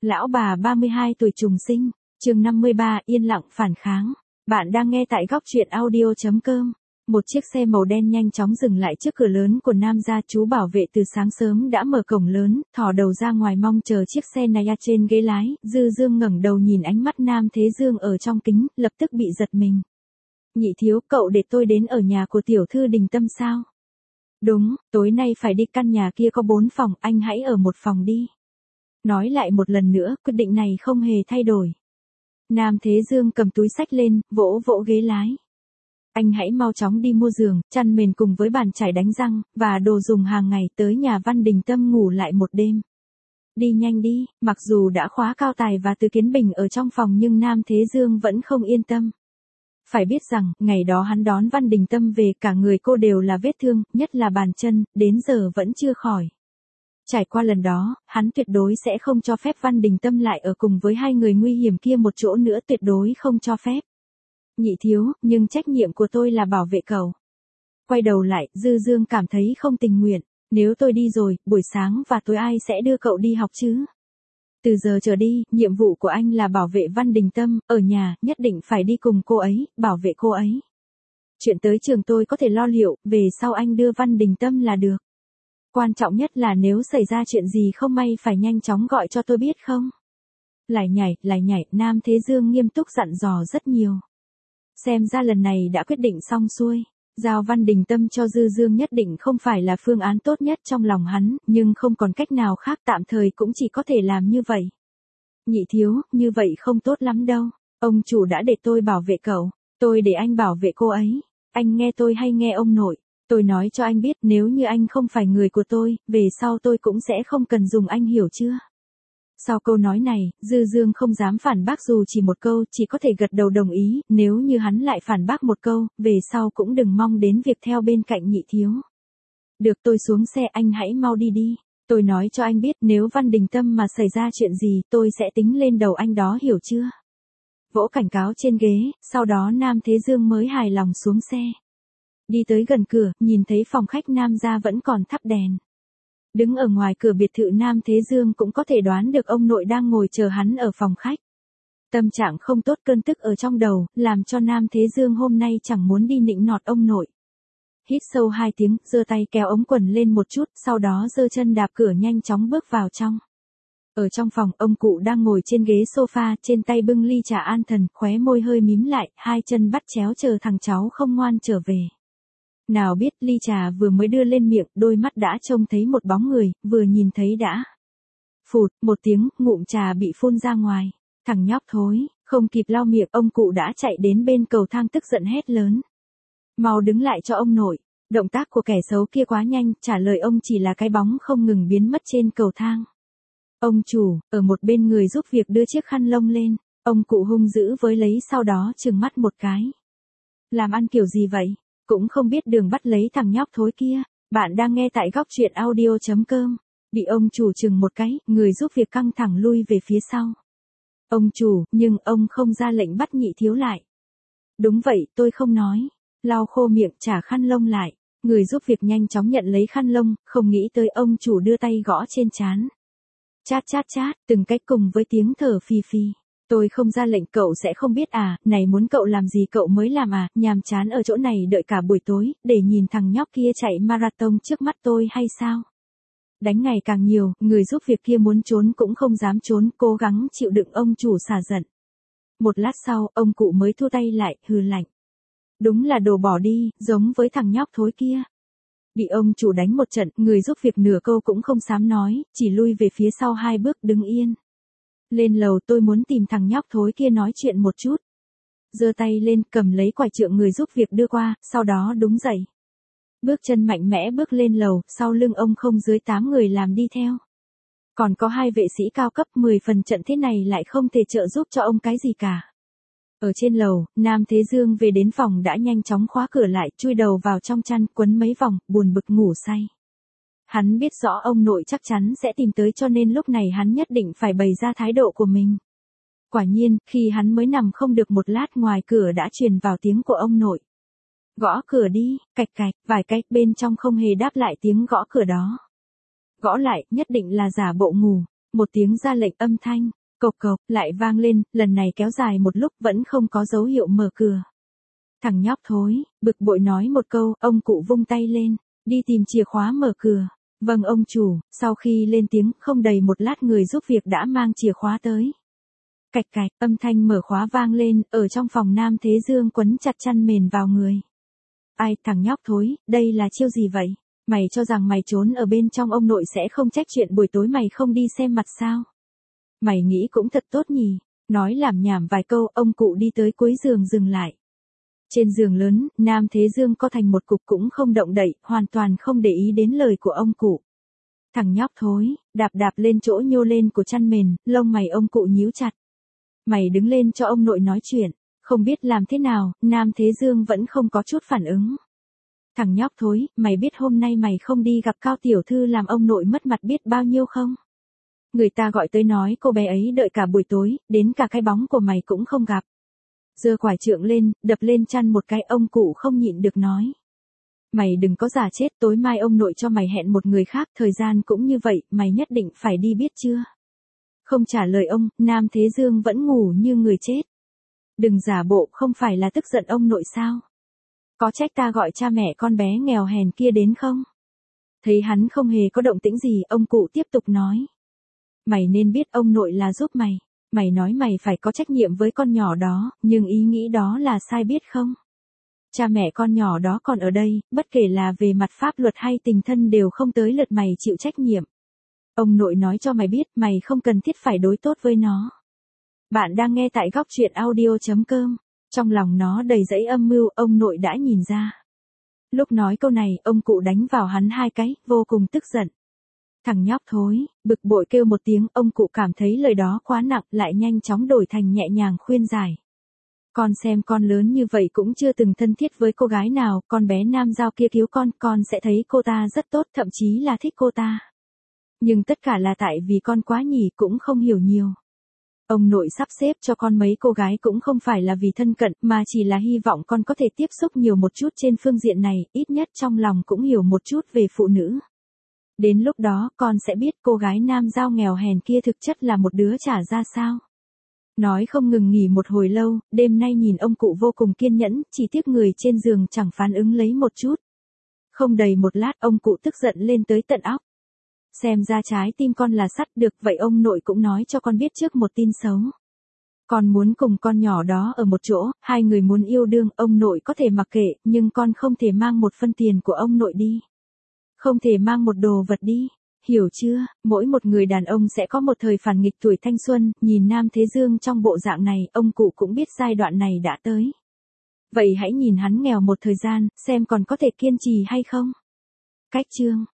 Lão bà 32 tuổi trùng sinh, chương 53, yên lặng phản kháng. Bạn đang nghe tại góc truyện audio.com. Một chiếc xe màu đen nhanh chóng dừng lại trước cửa lớn của Nam gia. Chú bảo vệ từ sáng sớm đã mở cổng lớn, thò đầu ra ngoài mong chờ chiếc xe này trên ghế lái. Dư Dương ngẩng đầu nhìn ánh mắt Nam Thế Dương ở trong kính, lập tức bị giật mình. Nhị thiếu, cậu để tôi đến ở nhà của tiểu thư Đình Tâm sao? Đúng, tối nay phải đi, căn nhà kia có 4 phòng, anh hãy ở một phòng đi. Nói lại một lần nữa, quyết định này không hề thay đổi. Nam Thế Dương cầm túi xách lên, vỗ vỗ ghế lái. Anh hãy mau chóng đi mua giường, chăn mền cùng với bàn chải đánh răng, và đồ dùng hàng ngày, tới nhà Văn Đình Tâm ngủ lại một đêm. Đi nhanh đi. Mặc dù đã khóa Cao Tài và Từ Kiến Bình ở trong phòng nhưng Nam Thế Dương vẫn không yên tâm. Phải biết rằng, ngày đó hắn đón Văn Đình Tâm về, cả người cô đều là vết thương, nhất là bàn chân, đến giờ vẫn chưa khỏi. Trải qua lần đó, hắn tuyệt đối sẽ không cho phép Văn Đình Tâm lại ở cùng với hai người nguy hiểm kia một chỗ nữa, tuyệt đối không cho phép. Nhị thiếu, nhưng trách nhiệm của tôi là bảo vệ cậu. Quay đầu lại, Dư Dương cảm thấy không tình nguyện. Nếu tôi đi rồi, buổi sáng và tối ai sẽ đưa cậu đi học chứ? Từ giờ trở đi, nhiệm vụ của anh là bảo vệ Văn Đình Tâm, ở nhà, nhất định phải đi cùng cô ấy, bảo vệ cô ấy. Chuyện tới trường tôi có thể lo liệu, về sau anh đưa Văn Đình Tâm là được. Quan trọng nhất là nếu xảy ra chuyện gì không may phải nhanh chóng gọi cho tôi biết không? Lại nhảy, Nam Thế Dương nghiêm túc dặn dò rất nhiều. Xem ra lần này đã quyết định xong xuôi. Giao Văn Đình Tâm cho Dư Dương nhất định không phải là phương án tốt nhất trong lòng hắn, nhưng không còn cách nào khác, tạm thời cũng chỉ có thể làm như vậy. Nhị thiếu, như vậy không tốt lắm đâu. Ông chủ đã để tôi bảo vệ cậu, tôi để anh bảo vệ cô ấy. Anh nghe tôi hay nghe ông nội? Tôi nói cho anh biết, nếu như anh không phải người của tôi, về sau tôi cũng sẽ không cần dùng anh, hiểu chưa? Sau câu nói này, Dư Dương không dám phản bác dù chỉ một câu, chỉ có thể gật đầu đồng ý. Nếu như hắn lại phản bác một câu, về sau cũng đừng mong đến việc theo bên cạnh nhị thiếu. Được, tôi xuống xe, anh hãy mau đi đi. Tôi nói cho anh biết, nếu Văn Đình Tâm mà xảy ra chuyện gì, tôi sẽ tính lên đầu anh đó, hiểu chưa? Vỗ cảnh cáo trên ghế, sau đó Nam Thế Dương mới hài lòng xuống xe. Đi tới gần cửa, nhìn thấy phòng khách Nam gia vẫn còn thắp đèn. Đứng ở ngoài cửa biệt thự, Nam Thế Dương cũng có thể đoán được ông nội đang ngồi chờ hắn ở phòng khách. Tâm trạng không tốt, cơn tức ở trong đầu, làm cho Nam Thế Dương hôm nay chẳng muốn đi nịnh nọt ông nội. Hít sâu 2 tiếng, giơ tay kéo ống quần lên một chút, sau đó giơ chân đạp cửa nhanh chóng bước vào trong. Ở trong phòng, ông cụ đang ngồi trên ghế sofa, trên tay bưng ly trà an thần, khóe môi hơi mím lại, hai chân bắt chéo chờ thằng cháu không ngoan trở về. Nào biết ly trà vừa mới đưa lên miệng, đôi mắt đã trông thấy một bóng người, vừa nhìn thấy đã. Phụt, một tiếng, ngụm trà bị phun ra ngoài. Thằng nhóc thối, không kịp lau miệng, ông cụ đã chạy đến bên cầu thang tức giận hét lớn. Mau đứng lại cho ông nội. Động tác của kẻ xấu kia quá nhanh, trả lời ông chỉ là cái bóng không ngừng biến mất trên cầu thang. Ông chủ, ở một bên người giúp việc đưa chiếc khăn lông lên, ông cụ hung dữ với lấy, sau đó trừng mắt một cái. Làm ăn kiểu gì vậy? Cũng không biết đường bắt lấy thằng nhóc thối kia. Bạn đang nghe tại góc truyện audio.com. Bị ông chủ chừng một cái, người giúp việc căng thẳng lui về phía sau. Ông chủ, nhưng ông không ra lệnh bắt nhị thiếu lại. Đúng vậy, tôi không nói. Lau khô miệng, trả khăn lông lại. Người giúp việc nhanh chóng nhận lấy khăn lông, không nghĩ tới ông chủ đưa tay gõ trên trán. Chát chát chát, từng cách cùng với tiếng thở phì phì. Tôi không ra lệnh, cậu sẽ không biết à, này muốn cậu làm gì cậu mới làm à, nhàm chán ở chỗ này đợi cả buổi tối, để nhìn thằng nhóc kia chạy marathon trước mắt tôi hay sao? Đánh ngày càng nhiều, người giúp việc kia muốn trốn cũng không dám trốn, cố gắng chịu đựng ông chủ xả giận. Một lát sau, ông cụ mới thu tay lại, hừ lạnh. Đúng là đồ bỏ đi, giống với thằng nhóc thối kia. Bị ông chủ đánh một trận, người giúp việc nửa câu cũng không dám nói, chỉ lui về phía sau 2 bước, đứng yên. Lên lầu, tôi muốn tìm thằng nhóc thối kia nói chuyện một chút. Giơ tay lên, cầm lấy quải trượng người giúp việc đưa qua, sau đó đứng dậy. Bước chân mạnh mẽ bước lên lầu, sau lưng ông không dưới 8 người làm đi theo. Còn có 2 vệ sĩ cao cấp, 10 phần trận thế này lại không thể trợ giúp cho ông cái gì cả. Ở trên lầu, Nam Thế Dương về đến phòng đã nhanh chóng khóa cửa lại, chui đầu vào trong chăn, quấn mấy vòng, buồn bực ngủ say. Hắn biết rõ ông nội chắc chắn sẽ tìm tới, cho nên lúc này hắn nhất định phải bày ra thái độ của mình. Quả nhiên, khi hắn mới nằm không được một lát, ngoài cửa đã truyền vào tiếng của ông nội. Gõ cửa đi, cạch cạch, vài cái, bên trong không hề đáp lại tiếng gõ cửa đó. Gõ lại, nhất định là giả bộ ngủ. Một tiếng ra lệnh âm thanh, cộc cộc, lại vang lên, lần này kéo dài một lúc vẫn không có dấu hiệu mở cửa. Thằng nhóc thối, bực bội nói một câu, ông cụ vung tay lên, đi tìm chìa khóa mở cửa. Vâng ông chủ, sau khi lên tiếng, không đầy một lát người giúp việc đã mang chìa khóa tới. Cạch cạch, âm thanh mở khóa vang lên, ở trong phòng Nam Thế Dương quấn chặt chăn mền vào người. Ai, thằng nhóc thối, đây là chiêu gì vậy? Mày cho rằng mày trốn ở bên trong ông nội sẽ không trách chuyện buổi tối mày không đi xem mặt sao? Mày nghĩ cũng thật tốt nhỉ? Nói lảm nhảm vài câu, ông cụ đi tới cuối giường dừng lại. Trên giường lớn, Nam Thế Dương co thành một cục cũng không động đậy, hoàn toàn không để ý đến lời của ông cụ. Thằng nhóc thối, đạp đạp lên chỗ nhô lên của chăn mền, lông mày ông cụ nhíu chặt. Mày đứng lên cho ông nội nói chuyện, không biết làm thế nào, Nam Thế Dương vẫn không có chút phản ứng. Thằng nhóc thối, mày biết hôm nay mày không đi gặp Cao tiểu thư làm ông nội mất mặt biết bao nhiêu không? Người ta gọi tới nói cô bé ấy đợi cả buổi tối, đến cả cái bóng của mày cũng không gặp. Giơ quải trượng lên, đập lên chăn một cái, ông cụ không nhịn được nói. Mày đừng có giả chết, tối mai ông nội cho mày hẹn một người khác, thời gian cũng như vậy, mày nhất định phải đi biết chưa? Không trả lời ông, Nam Thế Dương vẫn ngủ như người chết. Đừng giả bộ, không phải là tức giận ông nội sao? Có trách ta gọi cha mẹ con bé nghèo hèn kia đến không? Thấy hắn không hề có động tĩnh gì, ông cụ tiếp tục nói. Mày nên biết ông nội là giúp mày. Mày nói mày phải có trách nhiệm với con nhỏ đó, nhưng ý nghĩ đó là sai biết không? Cha mẹ con nhỏ đó còn ở đây, bất kể là về mặt pháp luật hay tình thân đều không tới lượt mày chịu trách nhiệm. Ông nội nói cho mày biết, mày không cần thiết phải đối tốt với nó. Bạn đang nghe tại góc truyện audio.com. Trong lòng nó đầy dẫy âm mưu, ông nội đã nhìn ra. Lúc nói câu này, ông cụ đánh vào hắn hai cái, vô cùng tức giận. Thằng nhóc thối, bực bội kêu một tiếng, ông cụ cảm thấy lời đó quá nặng, lại nhanh chóng đổi thành nhẹ nhàng khuyên giải. Con xem con lớn như vậy cũng chưa từng thân thiết với cô gái nào, con bé Nam Giao kia cứu con sẽ thấy cô ta rất tốt, thậm chí là thích cô ta. Nhưng tất cả là tại vì con quá nhỉ, cũng không hiểu nhiều. Ông nội sắp xếp cho con mấy cô gái cũng không phải là vì thân cận, mà chỉ là hy vọng con có thể tiếp xúc nhiều một chút trên phương diện này, ít nhất trong lòng cũng hiểu một chút về phụ nữ. Đến lúc đó, con sẽ biết cô gái Nam Giao nghèo hèn kia thực chất là một đứa trả ra sao. Nói không ngừng nghỉ một hồi lâu, đêm nay nhìn ông cụ vô cùng kiên nhẫn, chỉ tiếc người trên giường chẳng phản ứng lấy một chút. Không đầy một lát, ông cụ tức giận lên tới tận óc. Xem ra trái tim con là sắt, được vậy ông nội cũng nói cho con biết trước một tin xấu. Con muốn cùng con nhỏ đó ở một chỗ, hai người muốn yêu đương, ông nội có thể mặc kệ, nhưng con không thể mang một phân tiền của ông nội đi. Không thể mang một đồ vật đi, hiểu chưa? Mỗi một người đàn ông sẽ có một thời phản nghịch tuổi thanh xuân, nhìn Nam Thế Dương trong bộ dạng này, ông cụ cũng biết giai đoạn này đã tới. Vậy hãy nhìn hắn nghèo một thời gian, xem còn có thể kiên trì hay không? Cách chương